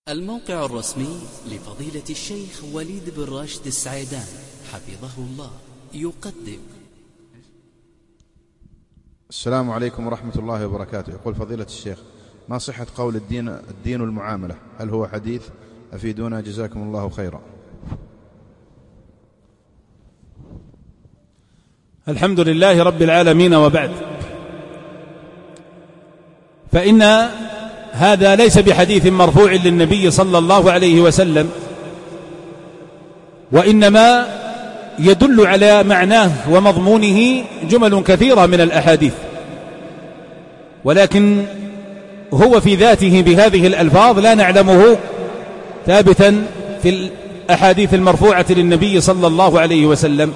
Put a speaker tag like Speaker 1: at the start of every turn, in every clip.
Speaker 1: الموقع الرسمي لفضيلة الشيخ وليد بن راشد السعيدان حفظه الله يقدم.
Speaker 2: السلام عليكم ورحمة الله وبركاته. يقول فضيلة الشيخ: ما صحة قول الدين المعاملة؟ هل هو حديث؟ أفيدونا جزاكم الله خيرا.
Speaker 3: الحمد لله رب العالمين، وبعد، فإن هذا ليس بحديث مرفوع للنبي صلى الله عليه وسلم، وإنما يدل على معناه ومضمونه جمل كثيرة من الأحاديث، ولكن هو في ذاته بهذه الألفاظ لا نعلمه ثابتا في الأحاديث المرفوعة للنبي صلى الله عليه وسلم،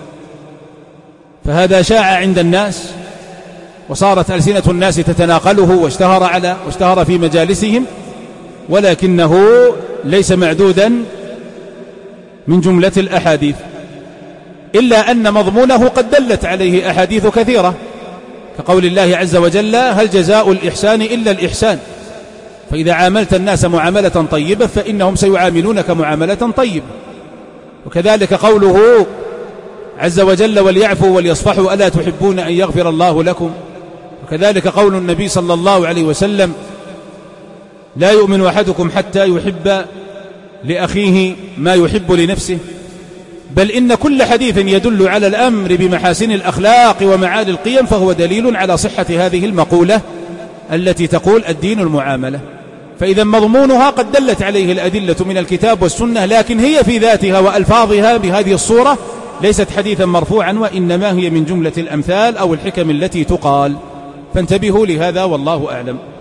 Speaker 3: فهذا شاع عند الناس وصارت ألسنة الناس تتناقله واشتهر في مجالسهم، ولكنه ليس معدودا من جملة الأحاديث، إلا أن مضمونه قد دلت عليه أحاديث كثيرة، كقول الله عز وجل: هل جزاء الإحسان إلا الإحسان، فإذا عاملت الناس معاملة طيبة فإنهم سيعاملونك معاملة طيبة. وكذلك قوله عز وجل: وليعفوا وليصفحوا ألا تحبون أن يغفر الله لكم. وكذلك قول النبي صلى الله عليه وسلم: لا يؤمن أحدكم حتى يحب لأخيه ما يحب لنفسه. بل إن كل حديث يدل على الأمر بمحاسن الأخلاق ومعالي القيم فهو دليل على صحة هذه المقولة التي تقول الدين المعاملة. فإذا مضمونها قد دلت عليه الأدلة من الكتاب والسنة، لكن هي في ذاتها وألفاظها بهذه الصورة ليست حديثا مرفوعا، وإنما هي من جملة الأمثال أو الحكم التي تقال، فانتبهوا لهذا والله أعلم.